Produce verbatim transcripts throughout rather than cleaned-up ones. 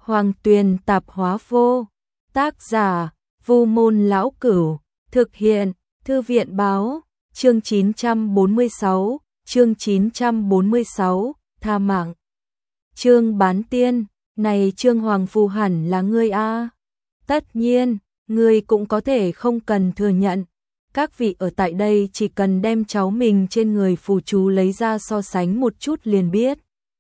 Hoàng Tuyền Tạp Hóa Vô. Tác giả: Vu Môn Lão Cửu. Thực hiện: Thư viện Báo. Chương chín trăm bốn mươi sáu, chương chín trăm bốn mươi sáu, tha mạng. Trương Bán Tiên, này Trương Hoàng Phù hẳn là ngươi a. Tất nhiên, ngươi cũng có thể không cần thừa nhận. Các vị ở tại đây chỉ cần đem cháu mình trên người phù chú lấy ra so sánh một chút liền biết.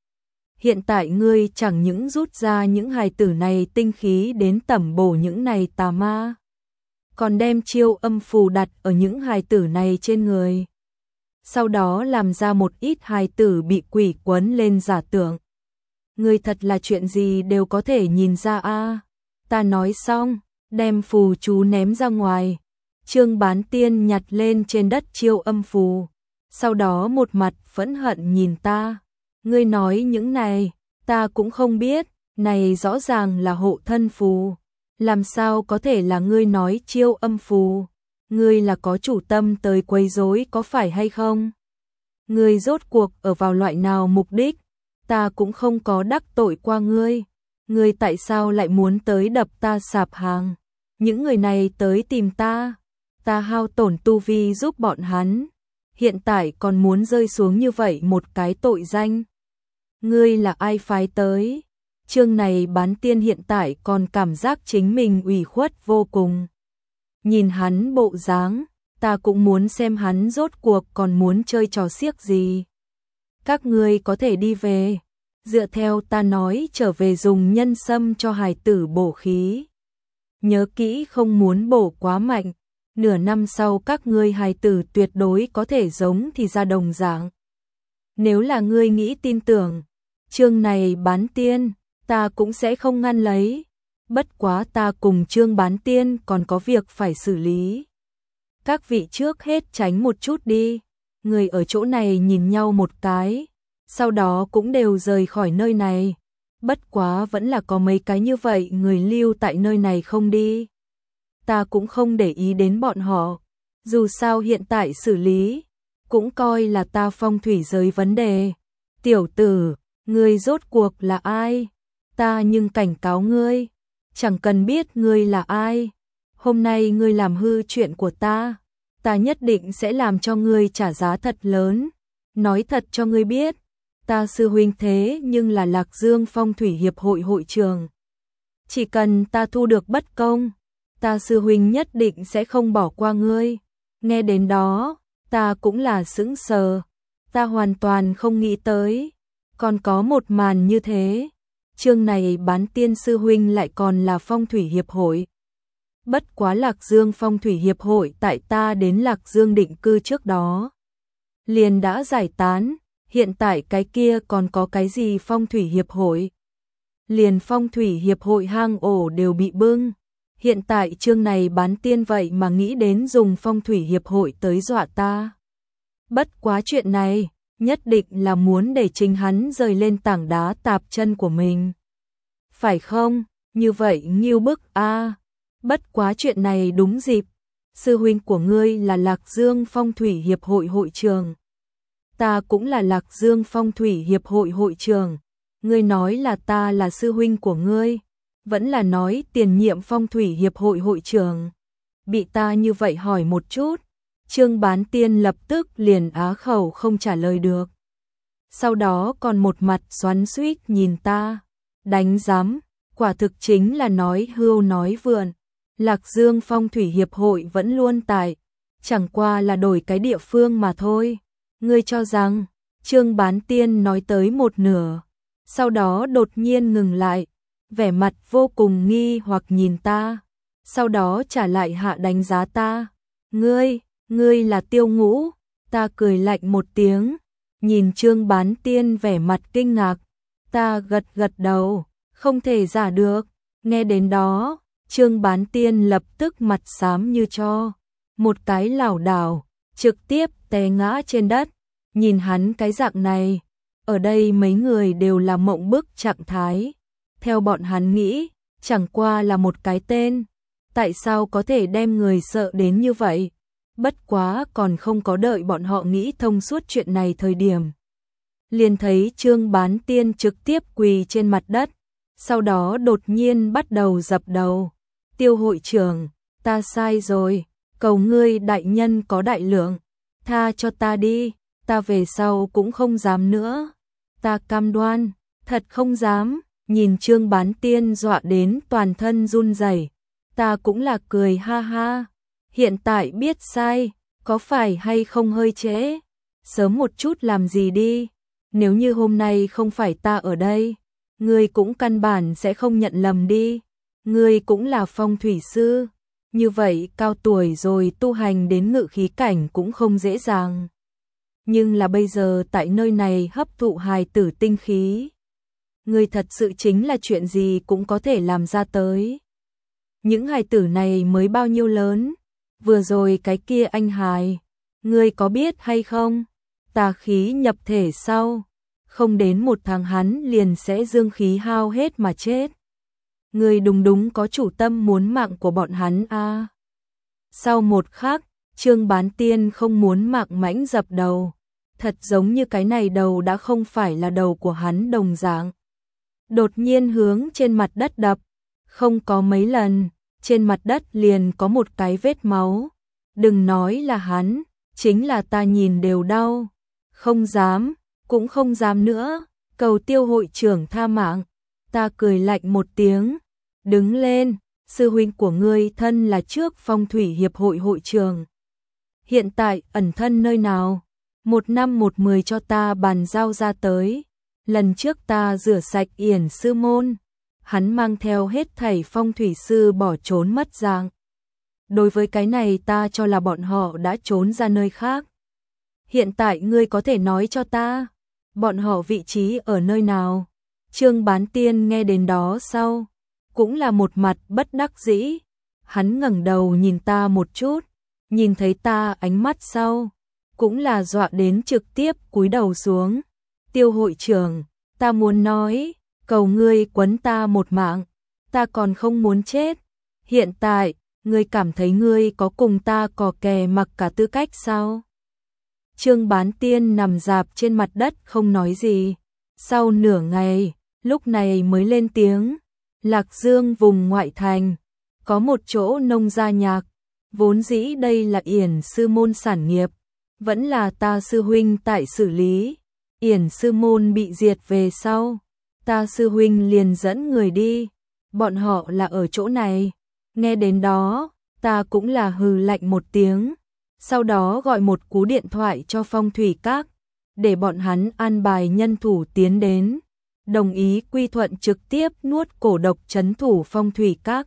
Hiện tại ngươi chẳng những rút ra những hài tử này tinh khí đến tẩm bổ những này tà ma, còn đem chiêu âm phù đặt ở những hài tử này trên người. Sau đó làm ra một ít hài tử bị quỷ quấn lên giả tưởng. Ngươi thật là chuyện gì đều có thể nhìn ra a. Ta nói xong, đem phù chú ném ra ngoài. Trương Bán Tiên nhặt lên trên đất chiêu âm phù, sau đó một mặt phẫn hận nhìn ta. Ngươi nói những này, ta cũng không biết, này rõ ràng là hộ thân phù. Làm sao có thể là ngươi nói chiêu âm phù? Ngươi là có chủ tâm tới quấy rối có phải hay không? Ngươi rốt cuộc ở vào loại nào mục đích? Ta cũng không có đắc tội qua ngươi. Ngươi tại sao lại muốn tới đập ta sạp hàng? Những người này tới tìm ta, ta hao tổn tu vi giúp bọn hắn, hiện tại còn muốn rơi xuống như vậy một cái tội danh. Ngươi là ai phái tới? Chương này Bán Tiên hiện tại còn cảm giác chính mình ủy khuất vô cùng. Nhìn hắn bộ dáng, ta cũng muốn xem hắn rốt cuộc còn muốn chơi trò xiếc gì. Các ngươi có thể đi về, dựa theo ta nói trở về dùng nhân sâm cho hài tử bổ khí. Nhớ kỹ không muốn bổ quá mạnh, nửa năm sau các ngươi hài tử tuyệt đối có thể giống thì ra đồng dạng. Nếu là ngươi nghĩ tin tưởng, chương này Bán Tiên, ta cũng sẽ không ngăn lấy. Bất quá ta cùng Trương Bán Tiên còn có việc phải xử lý. Các vị trước hết tránh một chút đi. Người ở chỗ này nhìn nhau một cái, sau đó cũng đều rời khỏi nơi này. Bất quá vẫn là có mấy cái như vậy người lưu tại nơi này không đi. Ta cũng không để ý đến bọn họ. Dù sao hiện tại xử lý, cũng coi là ta phong thủy giới vấn đề. Tiểu tử, ngươi rốt cuộc là ai? Ta nhưng cảnh cáo ngươi, chẳng cần biết ngươi là ai. Hôm nay ngươi làm hư chuyện của ta, ta nhất định sẽ làm cho ngươi trả giá thật lớn. Nói thật cho ngươi biết, ta sư huynh thế nhưng là Lạc Dương Phong Thủy Hiệp hội hội trưởng. Chỉ cần ta thu được bất công, ta sư huynh nhất định sẽ không bỏ qua ngươi. Nghe đến đó, ta cũng là sững sờ. Ta hoàn toàn không nghĩ tới, còn có một màn như thế. Chương này Bán Tiên sư huynh lại còn là Phong Thủy Hiệp hội. Bất quá Lạc Dương Phong Thủy Hiệp hội tại ta đến Lạc Dương định cư trước đó liền đã giải tán, hiện tại cái kia còn có cái gì Phong Thủy Hiệp hội? Liền Phong Thủy Hiệp hội hang ổ đều bị bưng. Hiện tại chương này Bán Tiên vậy mà nghĩ đến dùng Phong Thủy Hiệp hội tới dọa ta. Bất quá chuyện này, nhất định là muốn để chính hắn rời lên tảng đá tạp chân của mình. Phải không? Như vậy nghiêu bức a. À. Bất quá chuyện này đúng dịp. Sư huynh của ngươi là Lạc Dương Phong Thủy Hiệp hội hội trưởng. Ta cũng là Lạc Dương Phong Thủy Hiệp hội hội trưởng. Ngươi nói là ta là sư huynh của ngươi, vẫn là nói tiền nhiệm Phong Thủy Hiệp hội hội trưởng? Bị ta như vậy hỏi một chút, Trương Bán Tiên lập tức liền á khẩu không trả lời được. Sau đó còn một mặt xoắn xuýt nhìn ta, đánh giám, quả thực chính là nói hưu nói vượn. Lạc Dương Phong Thủy Hiệp hội vẫn luôn tại, chẳng qua là đổi cái địa phương mà thôi. Ngươi cho rằng, Trương Bán Tiên nói tới một nửa, sau đó đột nhiên ngừng lại, vẻ mặt vô cùng nghi hoặc nhìn ta, sau đó trả lại hạ đánh giá ta. Ngươi, ngươi là Tiêu Ngũ? Ta cười lạnh một tiếng, nhìn Trương Bán Tiên vẻ mặt kinh ngạc, ta gật gật đầu, không thể giả được. Nghe đến đó, Trương Bán Tiên lập tức mặt xám như tro, một cái lảo đảo, trực tiếp té ngã trên đất. Nhìn hắn cái dạng này, ở đây mấy người đều là mộng bức trạng thái. Theo bọn hắn nghĩ, chẳng qua là một cái tên, tại sao có thể đem người sợ đến như vậy? Bất quá còn không có đợi bọn họ nghĩ thông suốt chuyện này thời điểm, liền thấy Trương Bán Tiên trực tiếp quỳ trên mặt đất, sau đó đột nhiên bắt đầu dập đầu. Tiêu hội trưởng, ta sai rồi, cầu ngươi đại nhân có đại lượng, tha cho ta đi, ta về sau cũng không dám nữa. Ta cam đoan, thật không dám. Nhìn Trương Bán Tiên dọa đến toàn thân run rẩy, ta cũng là cười ha ha. Hiện tại biết sai, có phải hay không hơi trễ? Sớm một chút làm gì đi. Nếu như hôm nay không phải ta ở đây, ngươi cũng căn bản sẽ không nhận lầm đi. Ngươi cũng là phong thủy sư, như vậy cao tuổi rồi tu hành đến ngự khí cảnh cũng không dễ dàng. Nhưng là bây giờ tại nơi này hấp thụ hài tử tinh khí, ngươi thật sự chính là chuyện gì cũng có thể làm ra tới. Những hài tử này mới bao nhiêu lớn, vừa rồi cái kia anh hài, ngươi có biết hay không? Tà khí nhập thể sau, không đến một tháng hắn liền sẽ dương khí hao hết mà chết. Ngươi đúng đúng có chủ tâm muốn mạng của bọn hắn a. À. Sau một khắc, Trương Bán Tiên không muốn mạng mãnh dập đầu, thật giống như cái này đầu đã không phải là đầu của hắn đồng dạng. Đột nhiên hướng trên mặt đất đập, không có mấy lần, trên mặt đất liền có một cái vết máu. Đừng nói là hắn, chính là ta nhìn đều đau. Không dám, cũng không dám nữa, cầu Tiêu hội trưởng tha mạng. Ta cười lạnh một tiếng, đứng lên, sư huynh của ngươi thân là trước phong thủy hiệp hội hội trưởng. Hiện tại ẩn thân nơi nào? Một năm một mười cho ta bàn giao ra tới. Lần trước ta rửa sạch Yển sư môn, hắn mang theo hết thảy phong thủy sư bỏ trốn mất dạng. Đối với cái này ta cho là bọn họ đã trốn ra nơi khác. Hiện tại ngươi có thể nói cho ta, bọn họ vị trí ở nơi nào? Trương Bán Tiên nghe đến đó sau, cũng là một mặt bất đắc dĩ. Hắn ngẩng đầu nhìn ta một chút, nhìn thấy ta ánh mắt sau, cũng là dọa đến trực tiếp cúi đầu xuống. Tiêu hội trưởng, ta muốn nói, cầu ngươi quấn ta một mạng, ta còn không muốn chết. Hiện tại, ngươi cảm thấy ngươi có cùng ta cò kè mặc cả tư cách sao? Trương Bán Tiên nằm rạp trên mặt đất không nói gì. Sau nửa ngày, lúc này mới lên tiếng. Lạc Dương vùng ngoại thành, có một chỗ nông gia nhạc, vốn dĩ đây là Yển sư môn sản nghiệp, vẫn là ta sư huynh tại xử lý. Yển sư môn bị diệt về sau, ta sư huynh liền dẫn người đi, bọn họ là ở chỗ này. Nghe đến đó, ta cũng là hừ lạnh một tiếng, sau đó gọi một cú điện thoại cho phong thủy các, để bọn hắn an bài nhân thủ tiến đến, đồng ý quy thuận trực tiếp nuốt cổ độc trấn thủ phong thủy các.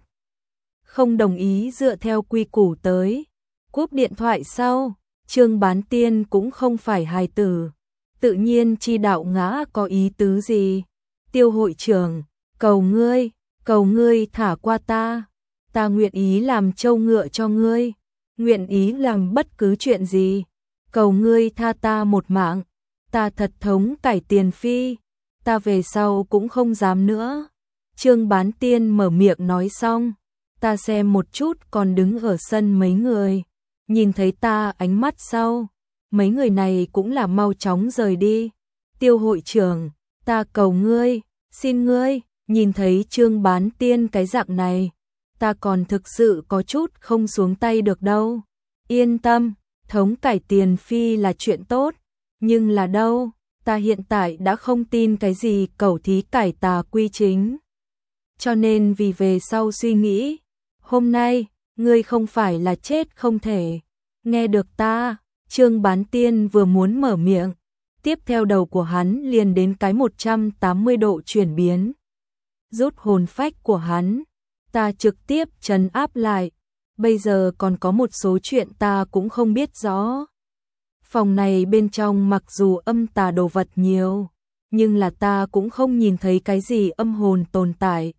Không đồng ý dựa theo quy củ tới. Cúp điện thoại sau, Trương Bán Tiên cũng không phải hài tử, tự nhiên chi đạo ngã có ý tứ gì. Tiêu hội trưởng, cầu ngươi, cầu ngươi thả qua ta, ta nguyện ý làm trâu ngựa cho ngươi, nguyện ý làm bất cứ chuyện gì, cầu ngươi tha ta một mạng, ta thật thống cải tiền phi, ta về sau cũng không dám nữa. Trương Bán Tiên mở miệng nói xong, ta xem một chút còn đứng ở sân mấy người, nhìn thấy ta ánh mắt sau, mấy người này cũng là mau chóng rời đi. Tiêu hội trưởng, ta cầu ngươi, xin ngươi, nhìn thấy Trương Bán Tiên cái dạng này, ta còn thực sự có chút không xuống tay được đâu. Yên tâm, thống cải tiền phi là chuyện tốt, nhưng là đâu, ta hiện tại đã không tin cái gì cẩu thí cải tà quy chính. Cho nên vì về sau suy nghĩ, hôm nay, ngươi không phải là chết không thể. Nghe được ta, Trương Bán Tiên vừa muốn mở miệng, tiếp theo đầu của hắn liền đến cái một trăm tám mươi độ chuyển biến. Rút hồn phách của hắn, ta trực tiếp trấn áp lại, bây giờ còn có một số chuyện ta cũng không biết rõ. Phòng này bên trong mặc dù âm tà đồ vật nhiều, nhưng là ta cũng không nhìn thấy cái gì âm hồn tồn tại.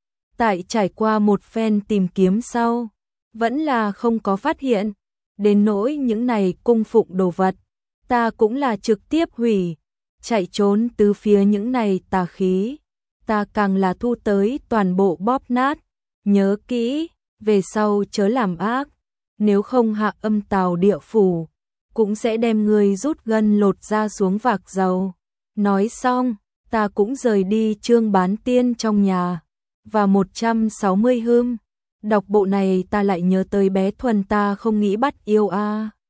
Tại trải qua một phen tìm kiếm sau, vẫn là không có phát hiện. Đến nỗi những này cung phụng đồ vật, ta cũng là trực tiếp hủy, chạy trốn từ phía những này tà khí. Ta càng là thu tới toàn bộ bóp nát. Nhớ kỹ, về sau chớ làm ác, nếu không hạ âm tào địa phủ, cũng sẽ đem người rút gân lột ra xuống vạc dầu. Nói xong, ta cũng rời đi chương bán tiên trong nhà. Và một trăm sáu mươi hương, đọc bộ này ta lại nhớ tới bé Thuần ta không nghĩ bắt yêu a.